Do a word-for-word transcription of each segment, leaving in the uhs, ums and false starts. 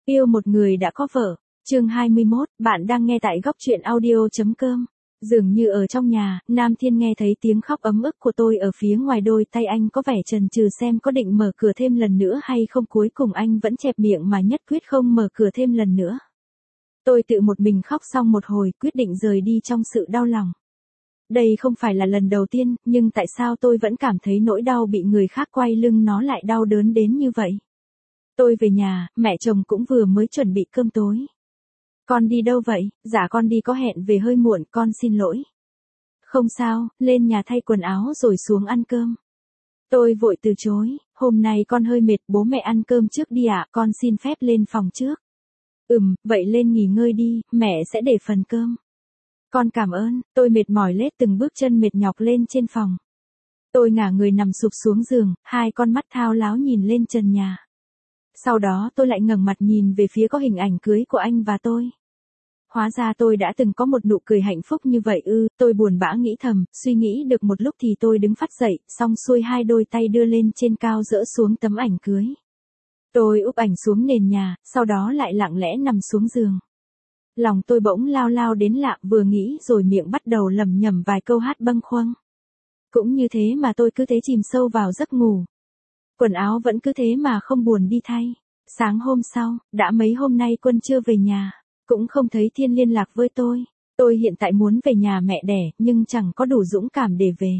Yêu một người đã có vợ. Chương hai mươi mốt, bạn đang nghe tại góc truyện audio.com. Dường như ở trong nhà, Nam Thiên nghe thấy tiếng khóc ấm ức của tôi ở phía ngoài, đôi tay anh có vẻ chần chừ xem có định mở cửa thêm lần nữa hay không, cuối cùng anh vẫn chẹp miệng mà nhất quyết không mở cửa thêm lần nữa. Tôi tự một mình khóc xong một hồi, quyết định rời đi trong sự đau lòng. Đây không phải là lần đầu tiên, nhưng tại sao tôi vẫn cảm thấy nỗi đau bị người khác quay lưng nó lại đau đớn đến như vậy? Tôi về nhà, mẹ chồng cũng vừa mới chuẩn bị cơm tối. Con đi đâu vậy? Dạ con đi có hẹn về hơi muộn, con xin lỗi. Không sao, lên nhà thay quần áo rồi xuống ăn cơm. Tôi vội từ chối, hôm nay con hơi mệt, bố mẹ ăn cơm trước đi ạ, con xin phép lên phòng trước. Ừm, vậy lên nghỉ ngơi đi, mẹ sẽ để phần cơm. Con cảm ơn, tôi mệt mỏi lết từng bước chân mệt nhọc lên trên phòng. Tôi ngả người nằm sụp xuống giường, hai con mắt thao láo nhìn lên trần nhà. Sau đó tôi lại ngẩng mặt nhìn về phía có hình ảnh cưới của anh và tôi. Hóa ra tôi đã từng có một nụ cười hạnh phúc như vậy ư, tôi buồn bã nghĩ thầm, suy nghĩ được một lúc thì tôi đứng phắt dậy, xong xuôi hai đôi tay đưa lên trên cao dỡ xuống tấm ảnh cưới. Tôi úp ảnh xuống nền nhà, sau đó lại lặng lẽ nằm xuống giường. Lòng tôi bỗng lao lao đến lạ, vừa nghĩ rồi miệng bắt đầu lẩm nhẩm vài câu hát bâng khuâng. Cũng như thế mà tôi cứ thế chìm sâu vào giấc ngủ. Quần áo vẫn cứ thế mà không buồn đi thay. Sáng hôm sau, đã mấy hôm nay Quân chưa về nhà, cũng không thấy Thiên liên lạc với tôi. Tôi hiện tại muốn về nhà mẹ đẻ, nhưng chẳng có đủ dũng cảm để về.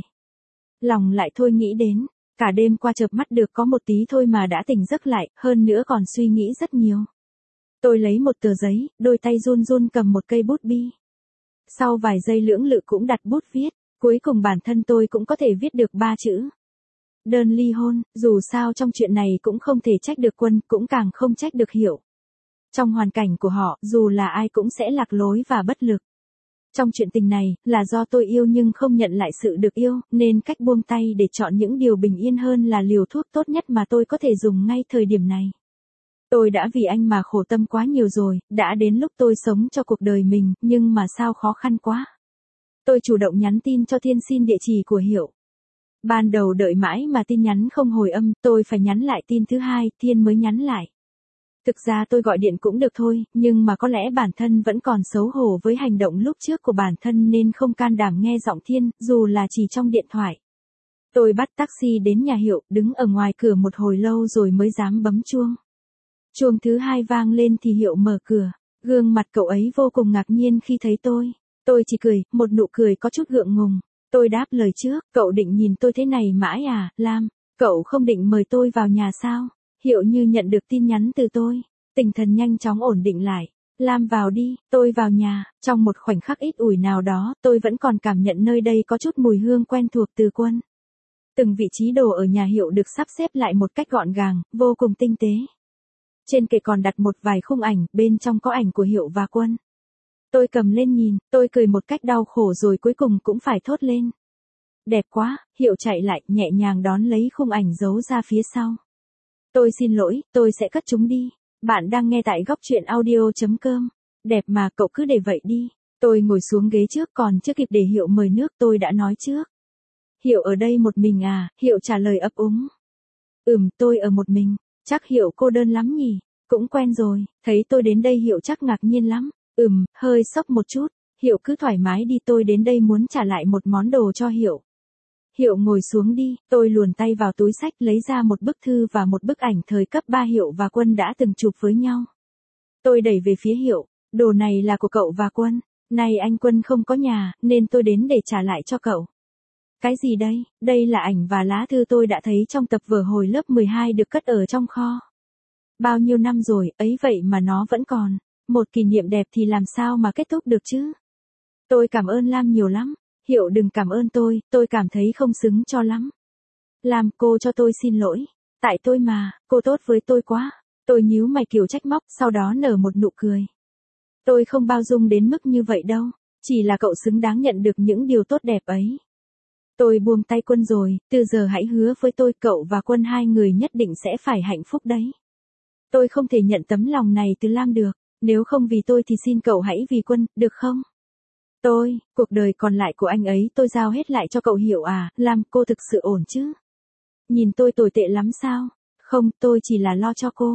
Lòng lại thôi nghĩ đến, cả đêm qua chợp mắt được có một tí thôi mà đã tỉnh giấc lại, hơn nữa còn suy nghĩ rất nhiều. Tôi lấy một tờ giấy, đôi tay run run cầm một cây bút bi. Sau vài giây lưỡng lự cũng đặt bút viết, cuối cùng bản thân tôi cũng có thể viết được ba chữ. Đơn ly hôn. Dù sao trong chuyện này cũng không thể trách được Quân, cũng càng không trách được Hiểu. Trong hoàn cảnh của họ, dù là ai cũng sẽ lạc lối và bất lực. Trong chuyện tình này, là do tôi yêu nhưng không nhận lại sự được yêu, nên cách buông tay để chọn những điều bình yên hơn là liều thuốc tốt nhất mà tôi có thể dùng ngay thời điểm này. Tôi đã vì anh mà khổ tâm quá nhiều rồi, đã đến lúc tôi sống cho cuộc đời mình, nhưng mà sao khó khăn quá. Tôi chủ động nhắn tin cho Thiên xin địa chỉ của Hiểu. Ban đầu đợi mãi mà tin nhắn không hồi âm, tôi phải nhắn lại tin thứ hai, Thiên mới nhắn lại. Thực ra tôi gọi điện cũng được thôi, nhưng mà có lẽ bản thân vẫn còn xấu hổ với hành động lúc trước của bản thân nên không can đảm nghe giọng Thiên, dù là chỉ trong điện thoại. Tôi bắt taxi đến nhà Hiểu, đứng ở ngoài cửa một hồi lâu rồi mới dám bấm chuông. Chuông thứ hai vang lên thì Hiểu mở cửa, gương mặt cậu ấy vô cùng ngạc nhiên khi thấy tôi. Tôi chỉ cười, một nụ cười có chút gượng ngùng. Tôi đáp lời trước, cậu định nhìn tôi thế này mãi à, Lam, cậu không định mời tôi vào nhà sao? Hiểu như nhận được tin nhắn từ tôi, tinh thần nhanh chóng ổn định lại. Lam vào đi, tôi vào nhà, trong một khoảnh khắc ít ủi nào đó, tôi vẫn còn cảm nhận nơi đây có chút mùi hương quen thuộc từ Quân. Từng vị trí đồ ở nhà Hiểu được sắp xếp lại một cách gọn gàng, vô cùng tinh tế. Trên kệ còn đặt một vài khung ảnh, bên trong có ảnh của Hiểu và Quân. Tôi cầm lên nhìn, tôi cười một cách đau khổ rồi cuối cùng cũng phải thốt lên. Đẹp quá, Hiểu chạy lại, nhẹ nhàng đón lấy khung ảnh giấu ra phía sau. Tôi xin lỗi, tôi sẽ cất chúng đi. Bạn đang nghe tại góc truyện audio.com. Đẹp mà, cậu cứ để vậy đi. Tôi ngồi xuống ghế trước, còn chưa kịp để Hiểu mời nước tôi đã nói trước. Hiểu ở đây một mình à? Hiểu trả lời ấp úng. Ừm, tôi ở một mình. Chắc Hiểu cô đơn lắm nhỉ? Cũng quen rồi. Thấy tôi đến đây Hiểu chắc ngạc nhiên lắm. Ừm, hơi sốc một chút. Hiểu cứ thoải mái đi, tôi đến đây muốn trả lại một món đồ cho Hiểu. Hiểu ngồi xuống đi, tôi luồn tay vào túi xách lấy ra một bức thư và một bức ảnh thời cấp ba Hiểu và Quân đã từng chụp với nhau. Tôi đẩy về phía Hiểu, đồ này là của cậu và Quân, nay anh Quân không có nhà, nên tôi đến để trả lại cho cậu. Cái gì đây? Đây là ảnh và lá thư tôi đã thấy trong tập vở hồi lớp mười hai được cất ở trong kho. Bao nhiêu năm rồi, ấy vậy mà nó vẫn còn. Một kỷ niệm đẹp thì làm sao mà kết thúc được chứ? Tôi cảm ơn Lam nhiều lắm. Hiểu đừng cảm ơn tôi, tôi cảm thấy không xứng cho lắm. Lam, cô cho tôi xin lỗi. Tại tôi mà, cô tốt với tôi quá. Tôi nhíu mày kiểu trách móc, sau đó nở một nụ cười. Tôi không bao dung đến mức như vậy đâu. Chỉ là cậu xứng đáng nhận được những điều tốt đẹp ấy. Tôi buông tay Quân rồi, từ giờ hãy hứa với tôi, cậu và Quân hai người nhất định sẽ phải hạnh phúc đấy. Tôi không thể nhận tấm lòng này từ Lam được. Nếu không vì tôi thì xin cậu hãy vì Quân, được không? Tôi, cuộc đời còn lại của anh ấy tôi giao hết lại cho cậu Hiểu à, Lam, cô thực sự ổn chứ? Nhìn tôi tồi tệ lắm sao? Không, tôi chỉ là lo cho cô.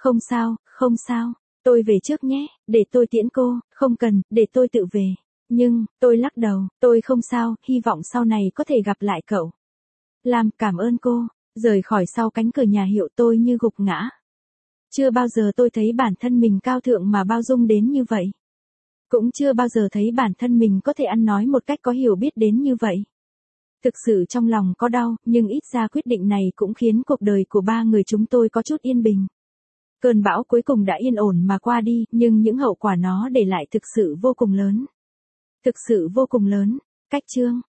Không sao, không sao. Tôi về trước nhé, để tôi tiễn cô. Không cần, để tôi tự về. Nhưng, tôi lắc đầu, tôi không sao, hy vọng sau này có thể gặp lại cậu. Lam, cảm ơn cô. Rời khỏi sau cánh cửa nhà hiệu tôi như gục ngã. Chưa bao giờ tôi thấy bản thân mình cao thượng mà bao dung đến như vậy. Cũng chưa bao giờ thấy bản thân mình có thể ăn nói một cách có hiểu biết đến như vậy. Thực sự trong lòng có đau, nhưng ít ra quyết định này cũng khiến cuộc đời của ba người chúng tôi có chút yên bình. Cơn bão cuối cùng đã yên ổn mà qua đi, nhưng những hậu quả nó để lại thực sự vô cùng lớn. Thực sự vô cùng lớn. Cách chương